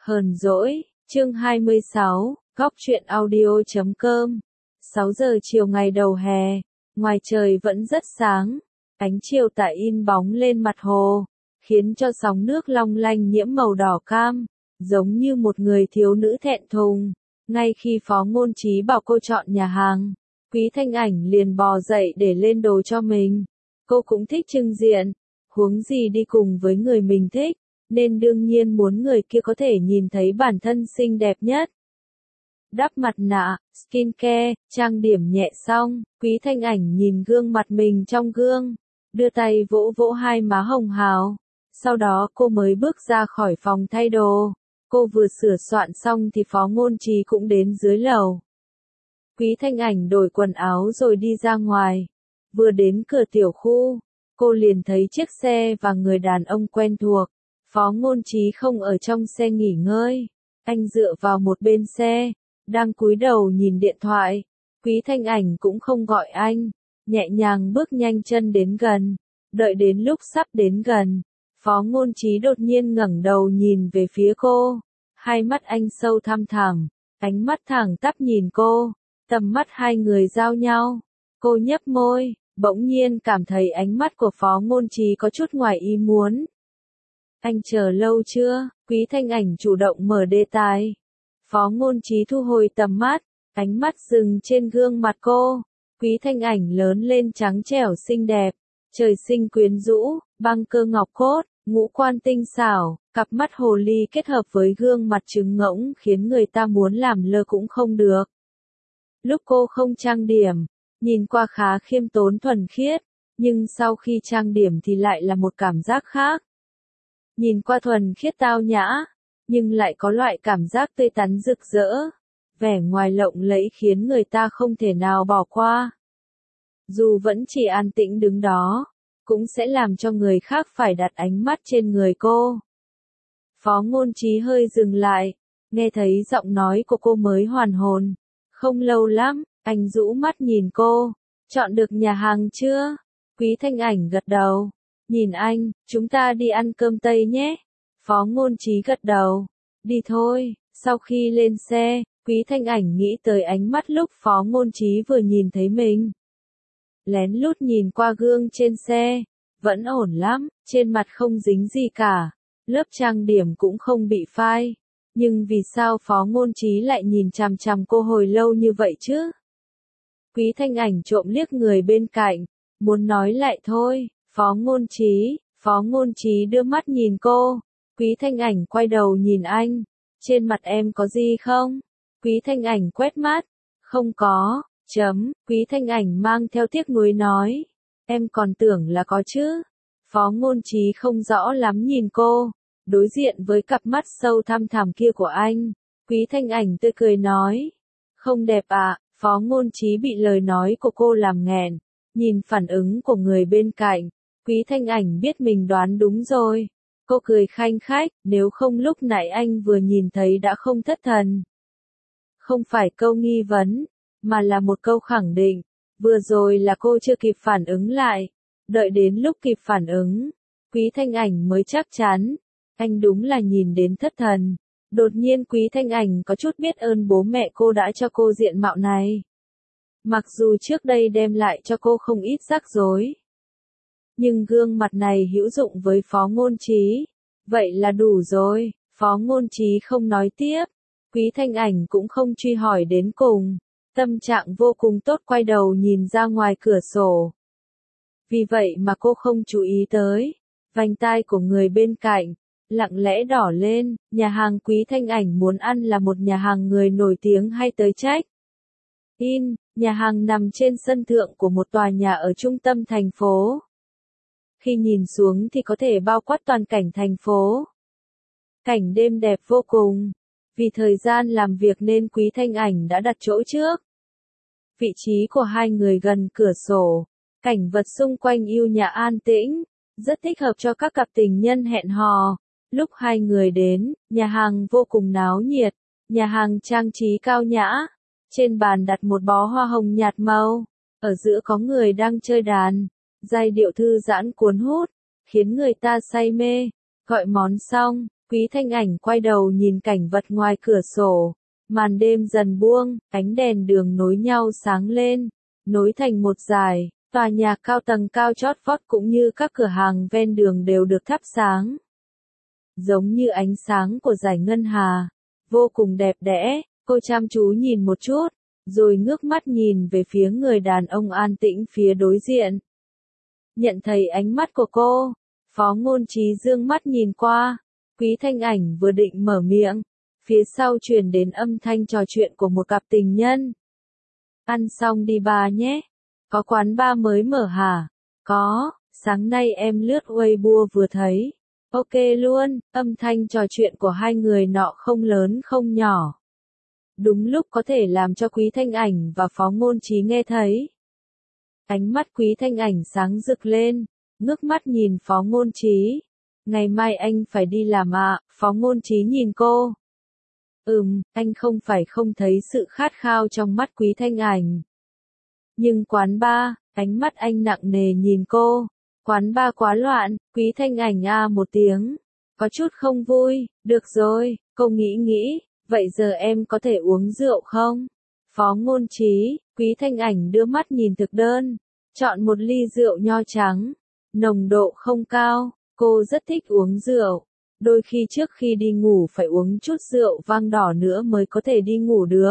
Hờn dỗi, chương 26, góc truyện audio.com. 6 giờ chiều ngày đầu hè, ngoài trời vẫn rất sáng, ánh chiều tà in bóng lên mặt hồ, khiến cho sóng nước long lanh nhiễm màu đỏ cam, giống như một người thiếu nữ thẹn thùng. Ngay khi Phó Ngôn Trí bảo cô chọn nhà hàng, Quý Thanh Ảnh liền bò dậy để lên đồ cho mình. Cô cũng thích trưng diện, huống gì đi cùng với người mình thích, nên đương nhiên muốn người kia có thể nhìn thấy bản thân xinh đẹp nhất. Đắp mặt nạ, skincare, trang điểm nhẹ xong, Quý Thanh Ảnh nhìn gương mặt mình trong gương, đưa tay vỗ vỗ hai má hồng hào. Sau đó cô mới bước ra khỏi phòng thay đồ. Cô vừa sửa soạn xong thì Phó Ngôn Trí cũng đến dưới lầu. Quý Thanh Ảnh đổi quần áo rồi đi ra ngoài. Vừa đến cửa tiểu khu, cô liền thấy chiếc xe và người đàn ông quen thuộc. Phó Ngôn Trí không ở trong xe nghỉ ngơi. Anh dựa vào một bên xe, đang cúi đầu nhìn điện thoại. Quý Thanh Ảnh cũng không gọi anh, nhẹ nhàng bước nhanh chân đến gần. Đợi đến lúc sắp đến gần, Phó Ngôn Trí đột nhiên ngẩng đầu nhìn về phía cô. Hai mắt anh sâu thăm thẳm, ánh mắt thẳng tắp nhìn cô. Tầm mắt hai người giao nhau. Cô nhếch môi, bỗng nhiên cảm thấy ánh mắt của Phó Ngôn Trí có chút ngoài ý muốn. Anh chờ lâu chưa? Quý Thanh Ảnh chủ động mở đề tài. Phó Ngôn Trí thu hồi tầm mắt, ánh mắt dừng trên gương mặt cô. Quý Thanh Ảnh lớn lên trắng trẻo xinh đẹp, trời sinh quyến rũ, băng cơ ngọc cốt, ngũ quan tinh xảo, cặp mắt hồ ly kết hợp với gương mặt trứng ngỗng khiến người ta muốn làm lơ cũng không được. Lúc cô không trang điểm, nhìn qua khá khiêm tốn thuần khiết, nhưng sau khi trang điểm thì lại là một cảm giác khác. Nhìn qua thuần khiết tao nhã, nhưng lại có loại cảm giác tươi tắn rực rỡ, vẻ ngoài lộng lẫy khiến người ta không thể nào bỏ qua. Dù vẫn chỉ an tĩnh đứng đó, cũng sẽ làm cho người khác phải đặt ánh mắt trên người cô. Phó Ngôn Trí hơi dừng lại, nghe thấy giọng nói của cô mới hoàn hồn. Không lâu lắm, anh rũ mắt nhìn cô. Chọn được nhà hàng chưa? Quý Thanh Ảnh gật đầu. Nhìn anh, chúng ta đi ăn cơm Tây nhé. Phó Ngôn Trí gật đầu. Đi thôi. Sau khi lên xe, Quý Thanh Ảnh nghĩ tới ánh mắt lúc Phó Ngôn Trí vừa nhìn thấy mình. Lén lút nhìn qua gương trên xe. Vẫn ổn lắm, trên mặt không dính gì cả. Lớp trang điểm cũng không bị phai. Nhưng vì sao Phó Ngôn Trí lại nhìn chằm chằm cô hồi lâu như vậy chứ? Quý Thanh Ảnh trộm liếc người bên cạnh, muốn nói lại thôi. Phó Ngôn Trí đưa mắt nhìn cô. Quý Thanh Ảnh quay đầu nhìn anh. Trên mặt em có gì không? Quý Thanh Ảnh quét mắt. Không có, Quý Thanh Ảnh mang theo tiếc nuối nói. Em còn tưởng là có chứ. Phó Ngôn Trí không rõ lắm nhìn cô. Đối diện với cặp mắt sâu thăm thẳm kia của anh, Quý Thanh Ảnh tươi cười nói. Không đẹp à? Phó Ngôn Trí bị lời nói của cô làm nghẹn. Nhìn phản ứng của người bên cạnh, Quý Thanh Ảnh biết mình đoán đúng rồi. Cô cười khanh khách, nếu không lúc nãy anh vừa nhìn thấy đã không thất thần. Không phải câu nghi vấn, mà là một câu khẳng định. Vừa rồi là cô chưa kịp phản ứng lại. Đợi đến lúc kịp phản ứng, Quý Thanh Ảnh mới chắc chắn. Anh đúng là nhìn đến thất thần. Đột nhiên Quý Thanh Ảnh có chút biết ơn bố mẹ cô đã cho cô diện mạo này. Mặc dù trước đây đem lại cho cô không ít rắc rối. Nhưng gương mặt này hữu dụng với Phó Ngôn Trí. Vậy là đủ rồi. Phó Ngôn Trí không nói tiếp. Quý Thanh Ảnh cũng không truy hỏi đến cùng. Tâm trạng vô cùng tốt quay đầu nhìn ra ngoài cửa sổ. Vì vậy mà cô không chú ý tới. Vành tai của người bên cạnh lặng lẽ đỏ lên. Nhà hàng Quý Thanh Ảnh muốn ăn là một nhà hàng người nổi tiếng hay tới check in. Nhà hàng nằm trên sân thượng của một tòa nhà ở trung tâm thành phố. Khi nhìn xuống thì có thể bao quát toàn cảnh thành phố. Cảnh đêm đẹp vô cùng. Vì thời gian làm việc nên Quý Thanh Ảnh đã đặt chỗ trước. Vị trí của hai người gần cửa sổ. Cảnh vật xung quanh yêu nhã an tĩnh. Rất thích hợp cho các cặp tình nhân hẹn hò. Lúc hai người đến, nhà hàng vô cùng náo nhiệt. Nhà hàng trang trí cao nhã. Trên bàn đặt một bó hoa hồng nhạt màu. Ở giữa có người đang chơi đàn. Giai điệu thư giãn cuốn hút, khiến người ta say mê. Gọi món xong, Quý Thanh Ảnh quay đầu nhìn cảnh vật ngoài cửa sổ. Màn đêm dần buông, ánh đèn đường nối nhau sáng lên, nối thành một dải, tòa nhà cao tầng cao chót vót cũng như các cửa hàng ven đường đều được thắp sáng. Giống như ánh sáng của dải ngân hà, vô cùng đẹp đẽ, cô chăm chú nhìn một chút, rồi ngước mắt nhìn về phía người đàn ông an tĩnh phía đối diện. Nhận thấy ánh mắt của cô, Phó Ngôn Trí dương mắt nhìn qua, Quý Thanh Ảnh vừa định mở miệng, phía sau truyền đến âm thanh trò chuyện của một cặp tình nhân. Ăn xong đi bà nhé. Có quán bar mới mở hả? Có, sáng nay em lướt Weibo vừa thấy. Ok luôn, âm thanh trò chuyện của hai người nọ không lớn không nhỏ. Đúng lúc có thể làm cho Quý Thanh Ảnh và Phó Ngôn Trí nghe thấy. Ánh mắt Quý Thanh Ảnh sáng rực lên, ngước mắt nhìn Phó Ngôn Trí. Ngày mai anh phải đi làm ạ, Phó Ngôn Trí nhìn cô. Anh không phải không thấy sự khát khao trong mắt Quý Thanh Ảnh. Nhưng quán bar, ánh mắt anh nặng nề nhìn cô. Quán bar quá loạn, Quý Thanh Ảnh một tiếng. Có chút không vui, được rồi, cô nghĩ, vậy giờ em có thể uống rượu không? Phó Ngôn Trí, Quý Thanh Ảnh đưa mắt nhìn thực đơn. Chọn một ly rượu nho trắng. Nồng độ không cao, cô rất thích uống rượu. Đôi khi trước khi đi ngủ phải uống chút rượu vang đỏ nữa mới có thể đi ngủ được.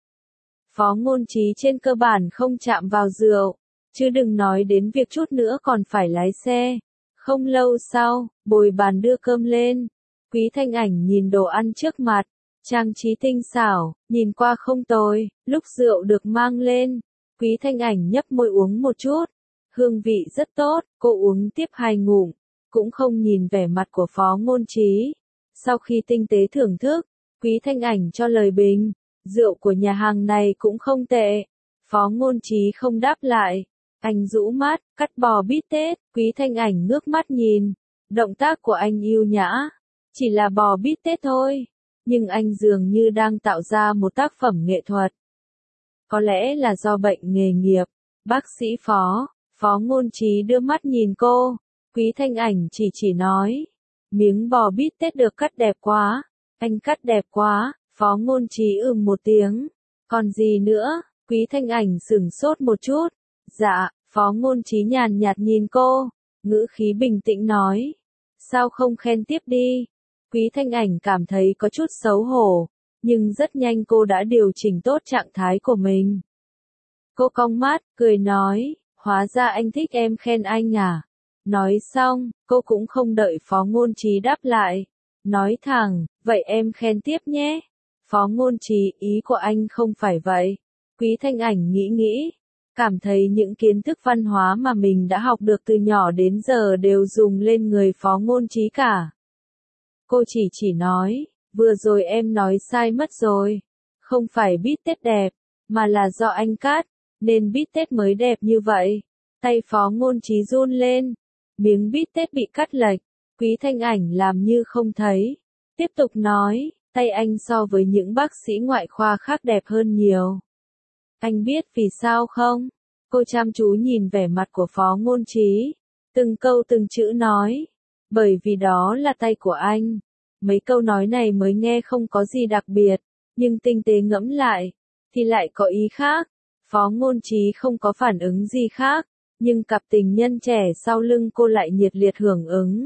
Phó Ngôn Trí trên cơ bản không chạm vào rượu, chứ đừng nói đến việc chút nữa còn phải lái xe. Không lâu sau, bồi bàn đưa cơm lên. Quý Thanh Ảnh nhìn đồ ăn trước mặt, trang trí tinh xảo, nhìn qua không tồi, lúc rượu được mang lên. Quý Thanh Ảnh nhấp môi uống một chút, hương vị rất tốt, cô uống tiếp 2 ngụm. Cũng không nhìn vẻ mặt của Phó Ngôn Trí. Sau khi tinh tế thưởng thức, Quý Thanh Ảnh cho lời bình, rượu của nhà hàng này cũng không tệ. Phó Ngôn Trí không đáp lại, anh rũ mắt, cắt bò bít tết, Quý Thanh Ảnh ngước mắt nhìn, động tác của anh yêu nhã, chỉ là bò bít tết thôi, nhưng anh dường như đang tạo ra một tác phẩm nghệ thuật. Có lẽ là do bệnh nghề nghiệp, bác sĩ Phó Ngôn Trí đưa mắt nhìn cô. Quý Thanh Ảnh chỉ nói, miếng bò bít tết được cắt đẹp quá, anh cắt đẹp quá, Phó Ngôn Trí một tiếng, còn gì nữa, Quý Thanh Ảnh sửng sốt một chút, dạ, Phó Ngôn Trí nhàn nhạt nhìn cô, ngữ khí bình tĩnh nói, sao không khen tiếp đi, Quý Thanh Ảnh cảm thấy có chút xấu hổ, nhưng rất nhanh cô đã điều chỉnh tốt trạng thái của mình. Cô cong mắt, cười nói, hóa ra anh thích em khen anh à. Nói xong, cô cũng không đợi Phó Ngôn Trí đáp lại. Nói thẳng, vậy em khen tiếp nhé. Phó Ngôn Trí, ý của anh không phải vậy. Quý Thanh Ảnh nghĩ, cảm thấy những kiến thức văn hóa mà mình đã học được từ nhỏ đến giờ đều dùng lên người Phó Ngôn Trí cả. Cô chỉ nói, vừa rồi em nói sai mất rồi. Không phải bít tết đẹp, mà là do anh cắt, nên bít tết mới đẹp như vậy. Tay Phó Ngôn Trí run lên. Miếng bít tết bị cắt lệch, Quý Thanh Ảnh làm như không thấy. Tiếp tục nói, tay anh so với những bác sĩ ngoại khoa khác đẹp hơn nhiều. Anh biết vì sao không? Cô chăm chú nhìn vẻ mặt của Phó Ngôn Trí, từng câu từng chữ nói. Bởi vì đó là tay của anh. Mấy câu nói này mới nghe không có gì đặc biệt, nhưng tinh tế ngẫm lại, thì lại có ý khác. Phó Ngôn Trí không có phản ứng gì khác. Nhưng cặp tình nhân trẻ sau lưng cô lại nhiệt liệt hưởng ứng.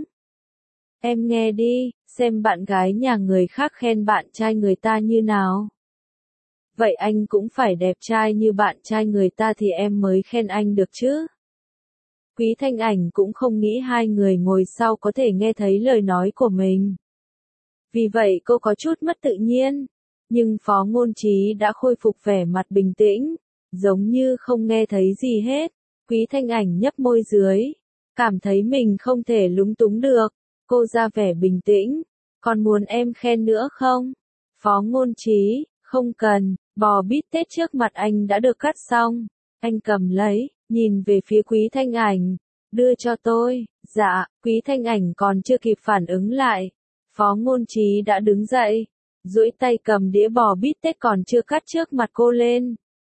Em nghe đi, xem bạn gái nhà người khác khen bạn trai người ta như nào. Vậy anh cũng phải đẹp trai như bạn trai người ta thì em mới khen anh được chứ. Quý Thanh Ảnh cũng không nghĩ hai người ngồi sau có thể nghe thấy lời nói của mình. Vì vậy cô có chút mất tự nhiên. Nhưng Phó Ngôn Trí đã khôi phục vẻ mặt bình tĩnh, giống như không nghe thấy gì hết. Quý Thanh Ảnh nhấp môi dưới, cảm thấy mình không thể lúng túng được, cô ra vẻ bình tĩnh, còn muốn em khen nữa không? Phó Ngôn Trí, không cần, bò bít tết trước mặt anh đã được cắt xong, anh cầm lấy, nhìn về phía Quý Thanh Ảnh, đưa cho tôi, dạ, Quý Thanh Ảnh còn chưa kịp phản ứng lại, Phó Ngôn Trí đã đứng dậy, duỗi tay cầm đĩa bò bít tết còn chưa cắt trước mặt cô lên.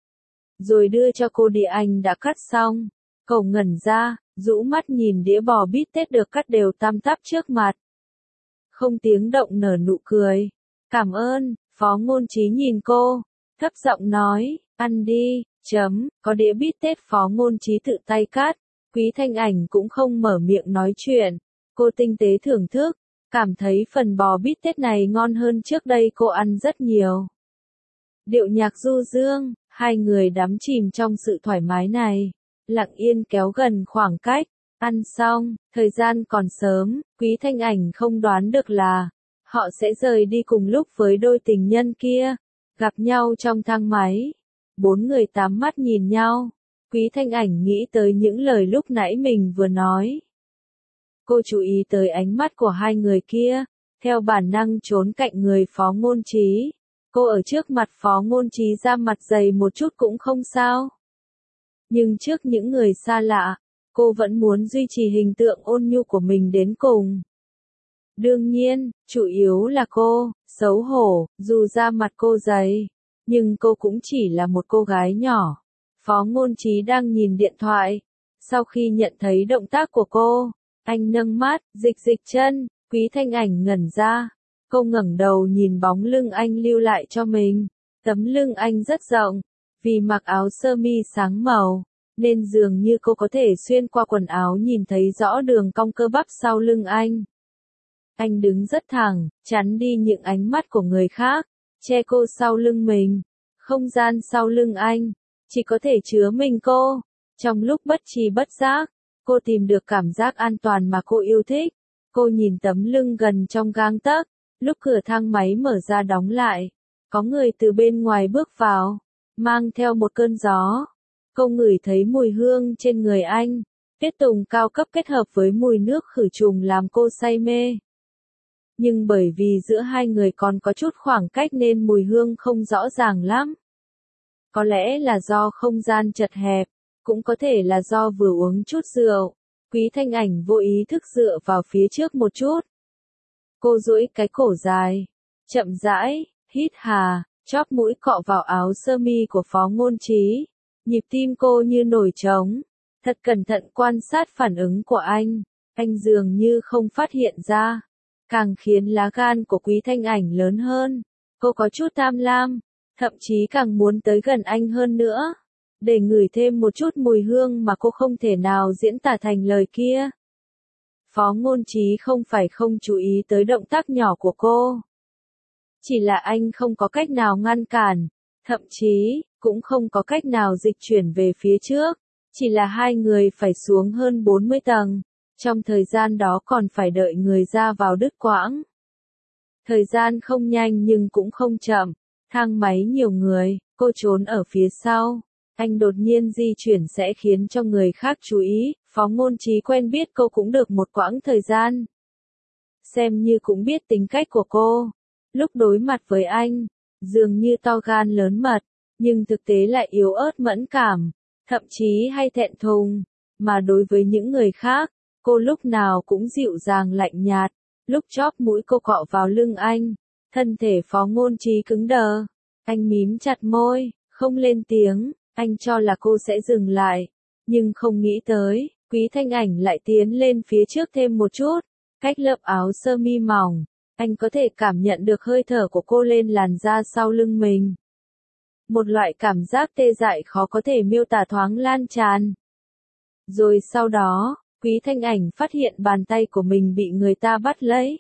Rồi đưa cho cô đĩa anh đã cắt xong. Cậu ngẩn ra, rũ mắt nhìn đĩa bò bít tết được cắt đều tăm tắp trước mặt. không tiếng động nở nụ cười. Cảm ơn, Phó Ngôn Trí nhìn cô, thấp giọng nói, ăn đi, có đĩa bít tết Phó Ngôn Trí tự tay cắt, Quý Thanh Ảnh cũng không mở miệng nói chuyện, cô tinh tế thưởng thức, cảm thấy phần bò bít tết này ngon hơn trước đây cô ăn rất nhiều. Điệu nhạc du dương, hai người đắm chìm trong sự thoải mái này, lặng yên kéo gần khoảng cách, ăn xong, thời gian còn sớm, Quý Thanh Ảnh không đoán được là họ sẽ rời đi cùng lúc với đôi tình nhân kia, gặp nhau trong thang máy. Bốn người tám mắt nhìn nhau, Quý Thanh Ảnh nghĩ tới những lời lúc nãy mình vừa nói. Cô chú ý tới ánh mắt của hai người kia, theo bản năng trốn cạnh người Phó Ngôn Trí. Cô ở trước mặt Phó Ngôn Trí ra mặt dày một chút cũng không sao. Nhưng trước những người xa lạ, cô vẫn muốn duy trì hình tượng ôn nhu của mình đến cùng. Đương nhiên, chủ yếu là cô, xấu hổ, dù da mặt cô dày, nhưng cô cũng chỉ là một cô gái nhỏ. Phó Ngôn Trí đang nhìn điện thoại. Sau khi nhận thấy động tác của cô, anh nâng mắt, dịch chân, Quý Thanh Ảnh ngẩn ra. Cô ngẩng đầu nhìn bóng lưng anh lưu lại cho mình. Tấm lưng anh rất rộng, vì mặc áo sơ mi sáng màu, nên dường như cô có thể xuyên qua quần áo nhìn thấy rõ đường cong cơ bắp sau lưng anh. Anh đứng rất thẳng, chắn đi những ánh mắt của người khác, che cô sau lưng mình. Không gian sau lưng anh, chỉ có thể chứa mình cô. Trong lúc bất tri bất giác, cô tìm được cảm giác an toàn mà cô yêu thích. Cô nhìn tấm lưng gần trong gang tấc, lúc cửa thang máy mở ra đóng lại, có người từ bên ngoài bước vào, mang theo một cơn gió. Cô ngửi thấy mùi hương trên người anh, tiết tùng cao cấp kết hợp với mùi nước khử trùng làm cô say mê. Nhưng bởi vì giữa hai người còn có chút khoảng cách nên mùi hương không rõ ràng lắm. Có lẽ là do không gian chật hẹp, cũng có thể là do vừa uống chút rượu. Quý Thanh Ảnh vô ý thức dựa vào phía trước một chút. Cô duỗi cái cổ dài, chậm rãi, hít hà, chóp mũi cọ vào áo sơ mi của Phó Ngôn Trí. Nhịp tim cô như nổi trống, thật cẩn thận quan sát phản ứng của anh dường như không phát hiện ra, càng khiến lá gan của Quý Thanh Ảnh lớn hơn. Cô có chút tham lam, thậm chí càng muốn tới gần anh hơn nữa, để ngửi thêm một chút mùi hương mà cô không thể nào diễn tả thành lời kia. Phó Ngôn Trí không phải không chú ý tới động tác nhỏ của cô. Chỉ là anh không có cách nào ngăn cản, thậm chí, cũng không có cách nào dịch chuyển về phía trước. Chỉ là hai người phải xuống hơn 40 tầng. Trong thời gian đó còn phải đợi người ra vào đứt quãng. Thời gian không nhanh nhưng cũng không chậm. Thang máy nhiều người, cô trốn ở phía sau. Anh đột nhiên di chuyển sẽ khiến cho người khác chú ý. Phó Ngôn Trí quen biết cô cũng được một quãng thời gian. Xem như cũng biết tính cách của cô. Lúc đối mặt với anh, dường như to gan lớn mật, nhưng thực tế lại yếu ớt mẫn cảm, thậm chí hay thẹn thùng. Mà đối với những người khác, cô lúc nào cũng dịu dàng lạnh nhạt. Lúc chóp mũi cô cọ vào lưng anh, thân thể Phó Ngôn Trí cứng đờ. Anh mím chặt môi, không lên tiếng. Anh cho là cô sẽ dừng lại, nhưng không nghĩ tới, Quý Thanh Ảnh lại tiến lên phía trước thêm một chút. Cách lớp áo sơ mi mỏng, anh có thể cảm nhận được hơi thở của cô lên làn da sau lưng mình. Một loại cảm giác tê dại khó có thể miêu tả thoáng lan tràn. Rồi sau đó, Quý Thanh Ảnh phát hiện bàn tay của mình bị người ta bắt lấy.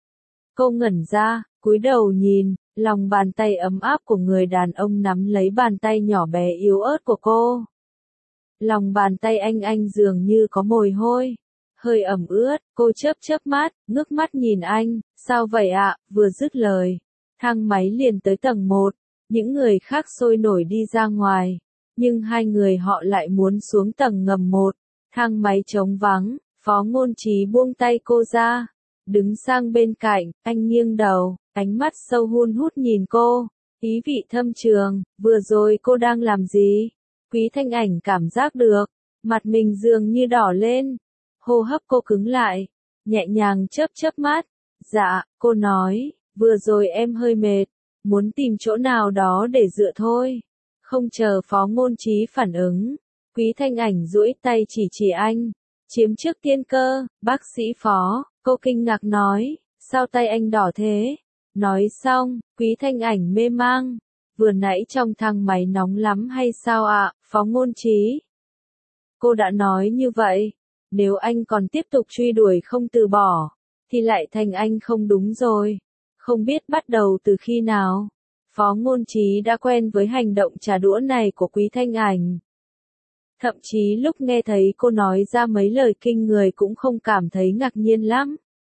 Cô ngẩn ra, cúi đầu nhìn, lòng bàn tay ấm áp của người đàn ông nắm lấy bàn tay nhỏ bé yếu ớt của cô. Lòng bàn tay anh dường như có mùi hôi, hơi ẩm ướt. Cô chớp mắt, ngước mắt nhìn anh. Sao vậy ạ? Vừa dứt lời, thang máy liền tới tầng 1. Những người khác sôi nổi đi ra ngoài, nhưng hai người họ lại muốn xuống tầng ngầm 1. Thang máy trống vắng, Phó Ngôn Trí buông tay cô ra, đứng sang bên cạnh. Anh nghiêng đầu, ánh mắt sâu hun hút nhìn cô, ý vị thâm trường. Vừa rồi cô đang làm gì? Quý Thanh Ảnh cảm giác được, mặt mình dường như đỏ lên, hô hấp cô cứng lại, nhẹ nhàng chớp mắt. Dạ, cô nói, vừa rồi em hơi mệt, muốn tìm chỗ nào đó để dựa thôi. Không chờ Phó Ngôn Trí phản ứng, Quý Thanh Ảnh duỗi tay chỉ anh, chiếm trước tiên cơ. Bác sĩ Phó, cô kinh ngạc nói, Sao tay anh đỏ thế? Nói xong, Quý Thanh Ảnh mê mang. Vừa nãy trong thang máy nóng lắm hay sao ạ, Phó Ngôn Trí? Cô đã nói như vậy. Nếu anh còn tiếp tục truy đuổi không từ bỏ, thì lại thành anh không đúng rồi. Không biết bắt đầu từ khi nào, Phó Ngôn Trí đã quen với hành động trả đũa này của Quý Thanh Ảnh. Thậm chí lúc nghe thấy cô nói ra mấy lời kinh người cũng không cảm thấy ngạc nhiên lắm.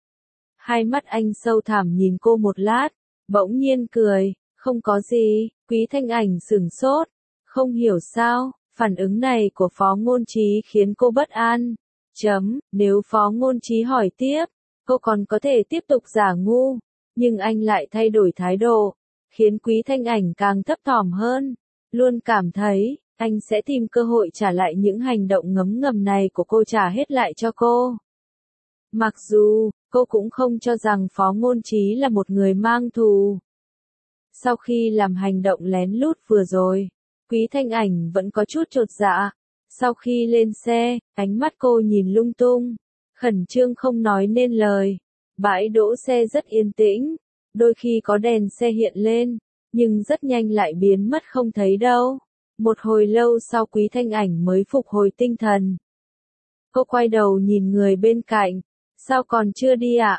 Hai mắt anh sâu thẳm nhìn cô một lát, bỗng nhiên cười, không có gì. Quý Thanh Ảnh sửng sốt, không hiểu sao, phản ứng này của Phó Ngôn Trí khiến cô bất an. Nếu Phó Ngôn Trí hỏi tiếp, cô còn có thể tiếp tục giả ngu, nhưng anh lại thay đổi thái độ, khiến Quý Thanh Ảnh càng thấp thỏm hơn, luôn cảm thấy anh sẽ tìm cơ hội trả lại những hành động ngấm ngầm này của cô, trả hết lại cho cô. Mặc dù, cô cũng không cho rằng Phó Ngôn Trí là một người mang thù. Sau khi làm hành động lén lút vừa rồi, Quý Thanh Ảnh vẫn có chút chột dạ. Sau khi lên xe, ánh mắt cô nhìn lung tung, khẩn trương không nói nên lời. Bãi đỗ xe rất yên tĩnh, đôi khi có đèn xe hiện lên, nhưng rất nhanh lại biến mất không thấy đâu. Một hồi lâu sau Quý Thanh Ảnh mới phục hồi tinh thần. Cô quay đầu nhìn người bên cạnh, sao còn chưa đi ạ?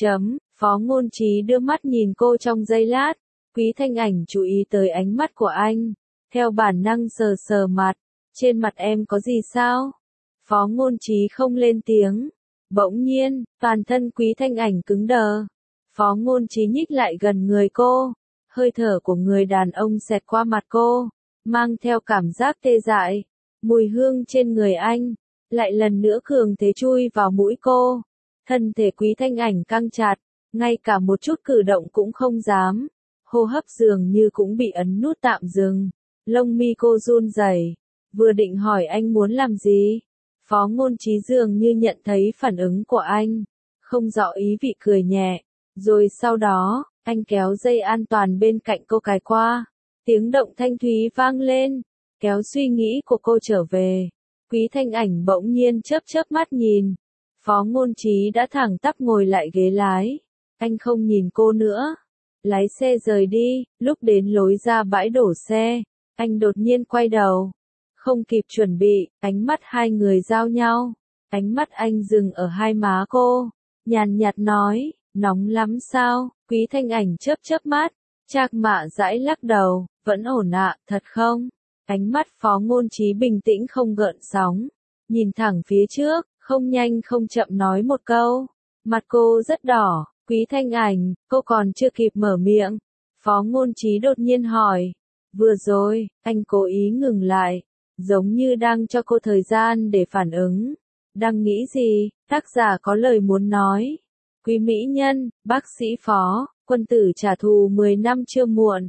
Phó Ngôn Trí đưa mắt nhìn cô trong giây lát, Quý Thanh Ảnh chú ý tới ánh mắt của anh, theo bản năng sờ sờ mặt, trên mặt em có gì sao? Phó Ngôn Trí không lên tiếng. Bỗng nhiên, toàn thân Quý Thanh Ảnh cứng đờ. Phó Ngôn Trí nhích lại gần người cô, hơi thở của người đàn ông xẹt qua mặt cô, mang theo cảm giác tê dại. Mùi hương trên người anh lại lần nữa cường thế chui vào mũi cô. Thân thể Quý Thanh Ảnh căng chặt, ngay cả một chút cử động cũng không dám. Hô hấp dường như cũng bị ấn nút tạm dừng. Lông mi cô run rẩy, vừa định hỏi anh muốn làm gì. Phó Ngôn Trí dường như nhận thấy phản ứng của anh, không rõ ý vị cười nhẹ. Rồi sau đó, anh kéo dây an toàn bên cạnh cô cài qua. Tiếng động thanh thúy vang lên, kéo suy nghĩ của cô trở về. Quý Thanh Ảnh bỗng nhiên chớp chớp mắt nhìn. Phó Ngôn Trí đã thẳng tắp ngồi lại ghế lái. Anh không nhìn cô nữa. Lái xe rời đi, lúc đến lối ra bãi đổ xe, anh đột nhiên quay đầu. Không kịp chuẩn bị, ánh mắt hai người giao nhau. Ánh mắt anh dừng ở hai má cô, nhàn nhạt nói, nóng lắm sao? Quý Thanh Ảnh chớp chớp mắt, Trác Mạ Dãi lắc đầu, vẫn ổn ạ, thật không? Ánh mắt Phó Ngôn Trí bình tĩnh không gợn sóng, nhìn thẳng phía trước, không nhanh không chậm nói một câu. Mặt cô rất đỏ. Quý Thanh Ảnh, cô còn chưa kịp mở miệng. Phó Ngôn Trí đột nhiên hỏi. Vừa rồi, anh cố ý ngừng lại, giống như đang cho cô thời gian để phản ứng. Đang nghĩ gì? Tác giả có lời muốn nói. Quý mỹ nhân, bác sĩ Phó, quân tử trả thù 10 năm chưa muộn.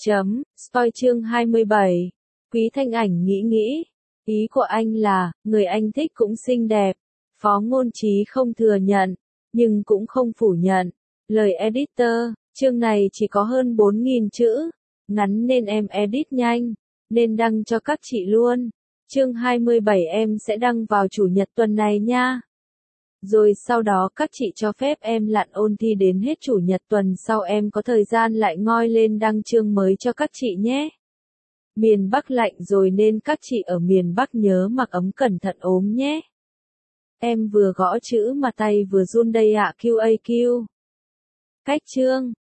Spoil chương 27. Quý Thanh Ảnh nghĩ. Ý của anh là, người anh thích cũng xinh đẹp. Phó Ngôn Trí không thừa nhận, nhưng cũng không phủ nhận. Lời editor, chương này chỉ có hơn 4.000 chữ, ngắn nên em edit nhanh, nên đăng cho các chị luôn. Chương 27 em sẽ đăng vào chủ nhật tuần này nha. Rồi sau đó các chị cho phép em lặn ôn thi đến hết chủ nhật tuần sau, em có thời gian lại ngoi lên đăng chương mới cho các chị nhé. Miền Bắc lạnh rồi nên các chị ở miền Bắc nhớ mặc ấm cẩn thận ốm nhé. Em vừa gõ chữ mà tay vừa run đây ạ. QAQ. Cách chương